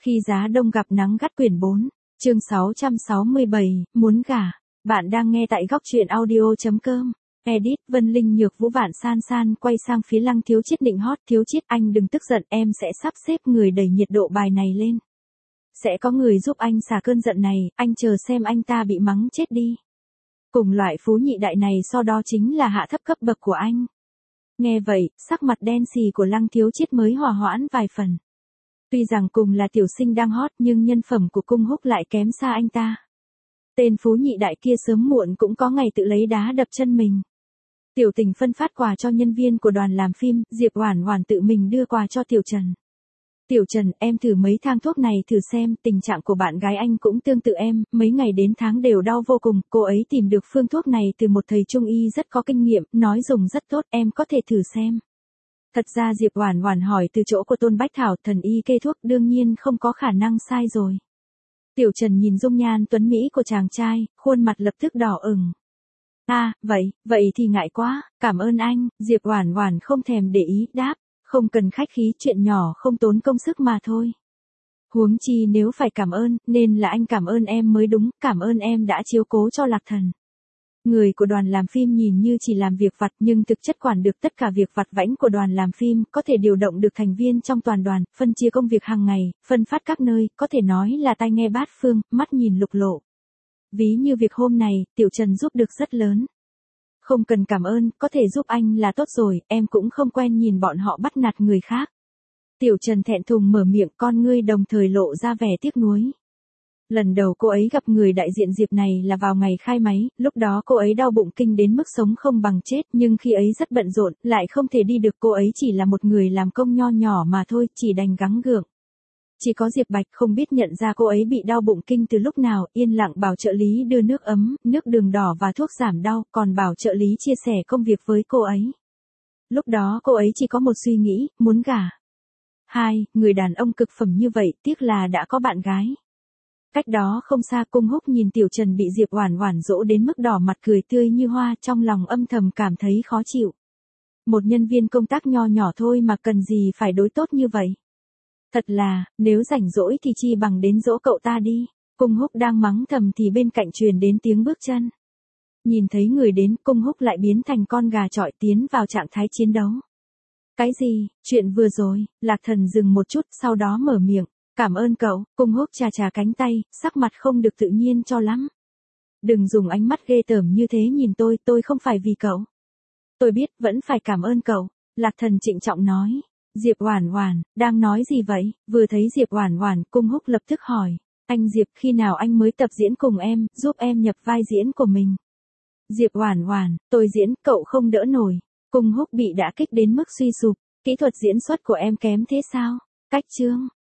Khi giá đông gặp nắng gắt quyển 4, chương 667, muốn gả. Bạn đang nghe tại góc truyện audio.com. Edit, Vân Linh Nhược Vũ Vạn San San quay sang phía Lăng Thiếu Chiết định hót. Thiếu Chiết anh đừng tức giận, em sẽ sắp xếp người đẩy nhiệt độ bài này lên. Sẽ có người giúp anh xả cơn giận này, anh chờ xem anh ta bị mắng chết đi. Cùng loại phú nhị đại này so đó chính là hạ thấp cấp bậc của anh. Nghe vậy, sắc mặt đen xì của Lăng Thiếu Chiết mới hòa hoãn vài phần. Tuy rằng cùng là tiểu sinh đang hot nhưng nhân phẩm của Cung Húc lại kém xa anh ta. Tên phú nhị đại kia sớm muộn cũng có ngày tự lấy đá đập chân mình. Tiểu Tình phân phát quà cho nhân viên của đoàn làm phim, Diệp Oản Oản tự mình đưa quà cho Tiểu Trần. Tiểu Trần, em thử mấy thang thuốc này thử xem, tình trạng của bạn gái anh cũng tương tự em, mấy ngày đến tháng đều đau vô cùng, cô ấy tìm được phương thuốc này từ một thầy trung y rất có kinh nghiệm, nói dùng rất tốt, em có thể thử xem. Thật ra Diệp Oản Oản hỏi từ chỗ của Tôn Bách Thảo, thần y kê thuốc đương nhiên không có khả năng sai rồi. Tiểu Trần nhìn dung nhan tuấn mỹ của chàng trai, khuôn mặt lập tức đỏ ửng. Vậy thì ngại quá, cảm ơn anh, Diệp Oản Oản không thèm để ý, đáp, không cần khách khí, chuyện nhỏ không tốn công sức mà thôi. Huống chi nếu phải cảm ơn, nên là anh cảm ơn em mới đúng, cảm ơn em đã chiếu cố cho Lạc Thần. Người của đoàn làm phim nhìn như chỉ làm việc vặt nhưng thực chất quản được tất cả việc vặt vãnh của đoàn làm phim, có thể điều động được thành viên trong toàn đoàn, phân chia công việc hàng ngày, phân phát các nơi, có thể nói là tai nghe bát phương, mắt nhìn lục lộ. Ví như việc hôm này, Tiểu Trần giúp được rất lớn. Không cần cảm ơn, có thể giúp anh là tốt rồi, em cũng không quen nhìn bọn họ bắt nạt người khác. Tiểu Trần thẹn thùng mở miệng, con ngươi đồng thời lộ ra vẻ tiếc nuối. Lần đầu cô ấy gặp người đại diện Diệp này là vào ngày khai máy, lúc đó cô ấy đau bụng kinh đến mức sống không bằng chết, nhưng khi ấy rất bận rộn, lại không thể đi được, cô ấy chỉ là một người làm công nho nhỏ mà thôi, chỉ đành gắng gượng. Chỉ có Diệp Bạch không biết nhận ra cô ấy bị đau bụng kinh từ lúc nào, yên lặng bảo trợ lý đưa nước ấm, nước đường đỏ và thuốc giảm đau, còn bảo trợ lý chia sẻ công việc với cô ấy. Lúc đó cô ấy chỉ có một suy nghĩ, muốn gả. Người đàn ông cực phẩm như vậy, tiếc là đã có bạn gái. Cách đó không xa, Cung Húc nhìn Tiểu Trần bị Diệp Oản Oản dỗ đến mức đỏ mặt cười tươi như hoa, trong lòng âm thầm cảm thấy khó chịu. Một nhân viên công tác nho nhỏ thôi mà cần gì phải đối tốt như vậy. Thật là, nếu rảnh rỗi thì chi bằng đến dỗ cậu ta đi. Cung Húc đang mắng thầm thì bên cạnh truyền đến tiếng bước chân. Nhìn thấy người đến, Cung Húc lại biến thành con gà chọi tiến vào trạng thái chiến đấu. Cái gì, chuyện vừa rồi, Lạc Thần dừng một chút, sau đó mở miệng. Cảm ơn cậu, Cung Húc chà chà cánh tay, sắc mặt không được tự nhiên cho lắm. Đừng dùng ánh mắt ghê tởm như thế nhìn tôi không phải vì cậu. Tôi biết, vẫn phải cảm ơn cậu, Lạc Thần trịnh trọng nói. Diệp Oản Oản, đang nói gì vậy? Vừa thấy Diệp Oản Oản, Cung Húc lập tức hỏi. Anh Diệp, khi nào anh mới tập diễn cùng em, giúp em nhập vai diễn của mình? Diệp Oản Oản, tôi diễn, cậu không đỡ nổi. Cung Húc bị đả kích đến mức suy sụp, kỹ thuật diễn xuất của em kém thế sao? Cách chương.